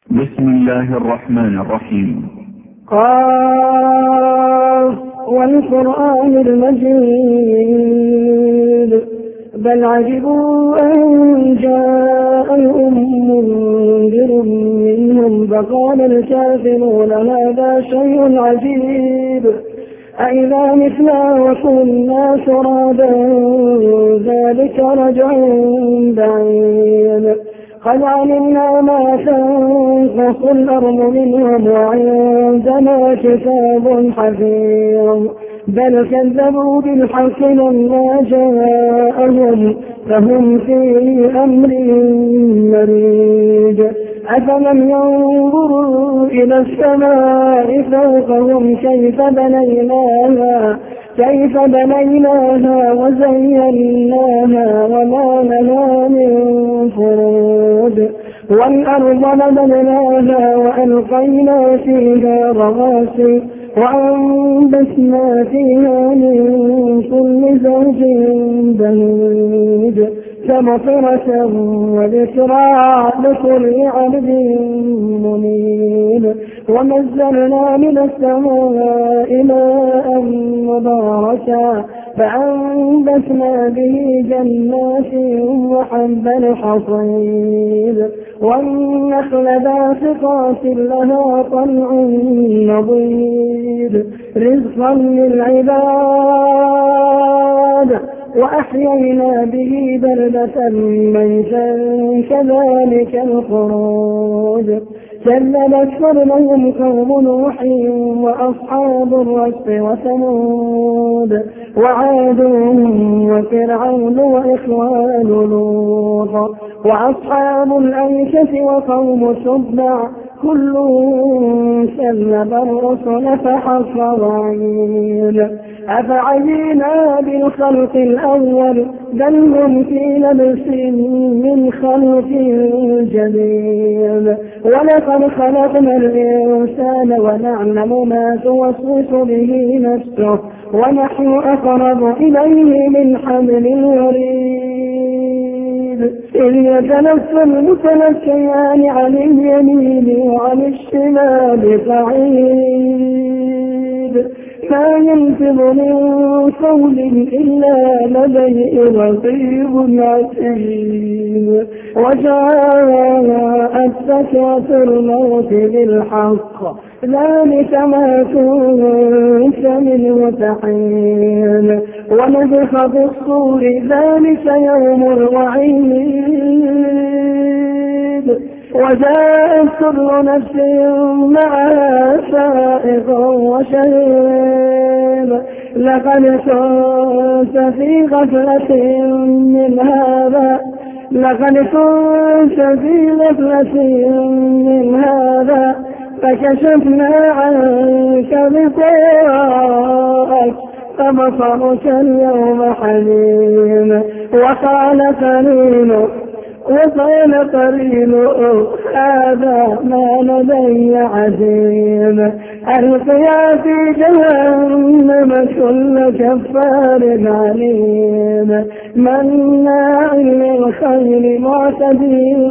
بسم الله الرحمن الرحيم. قاف والقرآن المجيد بل عجبوا أن جاءهم منذر منهم فقال الكافرون هذا شيء عجيب أإذا مثنا وكنا ترابا ذلك رجع بعيد قد علمنا ما تنقص الأرض منهم وعندنا كتاب حفيظ بل كذبوا بالحق لما جاءهم فهم في أمر مريج أفمن ينظروا إلى السماء فوقهم كيف بنيناها وزيناها وما لها من فروج والأرض مددناها وألقينا فيها رواسي وأنبتنا فيها من كل زوج بهيج تبصرة وذكرى لكل عبد منيب ونزلنا من السماء ماء مباركا فأنبتنا به جنات وحب الحصيد والنخل باسقات لها طلع نضيد رزقا للعباد وأحيينا به بلدة ميتا كذلك الخروج كذبت قبلهم قوم نوح وأصحاب الرس وثمود وعاد وفرعون وإخوان لوط وأصحاب الأيكة وقوم تبع كل كذب الرسل فحق وعيد أفعينا بالخلق الأول بل هم في لبس من خلق جديد ولقد خلقنا الإنسان ونعلم ما توسوس به نفسه ونحن أقرب إليه من حبل الوريد إذ يتنفى المتنفيان عن اليمين وعن الشمال قعيد ما يلفظ من قول إلا لديه رقيب عتيد وجاءت سكرة الموت بالحق ذلك ما كنت منه تحين ونفخ في الصور ذلك يوم الوعيد وجاءت كل نفس معها سائق وشهيد لقد كنت في غفلة من هذا فكشفنا عنك غطاءك فبصرك اليوم حديد وقال قرينه هذا ما لدي عتيد ألقيا في جهنم كل كفار عنيد مناع للخير معتد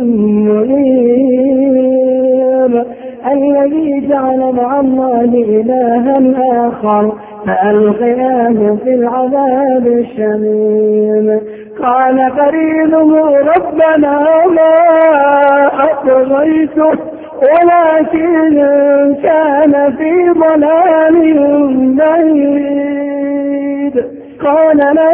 مريب الذي جعل مع الله إلها آخر فألقياه في العذاب الشديد قال قرينه ربنا ما أطغيته ولكن كان في ضلال بعيد قال لا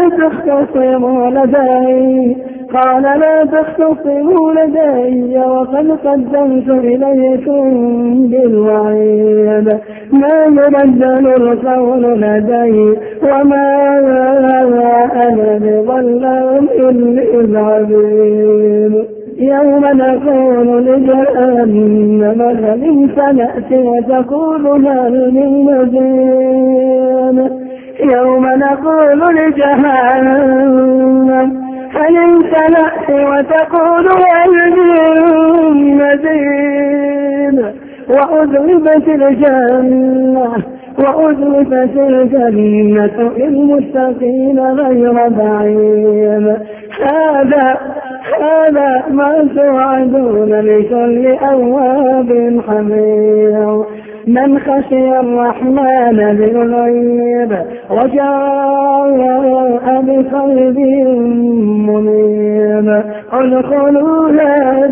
تختصموا لدي وقد قدمت إليكم بالوعيد ما يبدل القول لدي وما أنا بظلام للعبيد يوم نقول لجهنم هل امتلأت وتقول هل من مزيد يوم نقول لجهنم هل امتلأت وتقول هل من مزيد وأزلفت الجنة للمتقين غير بعيد هذا ما توعدون لكل أواب حفيظ من خشي الرحمن بالغيب وجاء بقلب منيب ادخلوها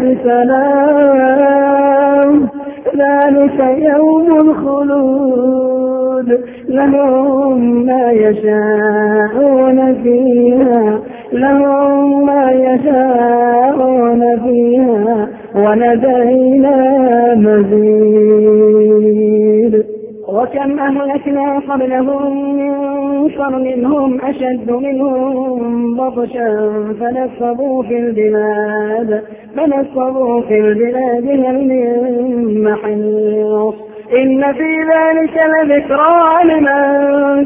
بسلام ذلك يوم الخلود لهم ما يشاءون فيها ولدينا مزيد وكم أهلكنا قبلهم من قرن هم أشد منهم بطشا فنفضوا في البلاد هل من محيص إن في ذلك لذكرى لمن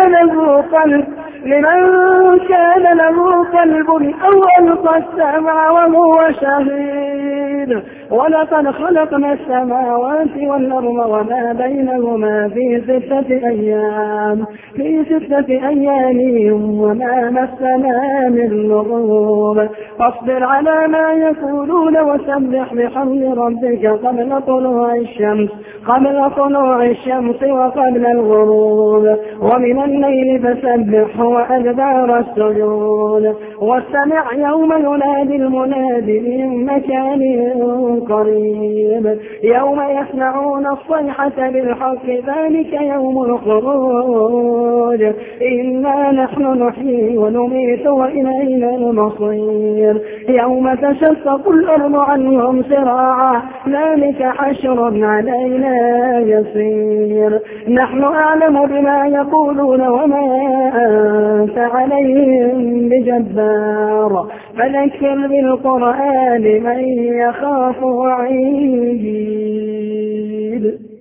كان له قلب أو ألقى السمع وهو شهيد ولقد خلقنا السماوات والأرض وما بينهما في 6 أيام وما مسنا من لغوب فاصبر على ما يقولون وسبح بحمد ربك قبل طلوع الشمس وقبل الغروب ومن الليل فسبح وأدبار السجود واستمع يوم ينادي المناد من مكان قريب يوم يسمعون الصيحة بالحق ذلك يوم الخروج إنا نحن نحيي ونميت وإلينا المصير يوم تشقق الأرض عنهم سراعا ذلك حشر علينا يسير نحن أعلم بما يقولون وما أنت عليهم بجبار فذكر بالقرآن من يخاف وعيد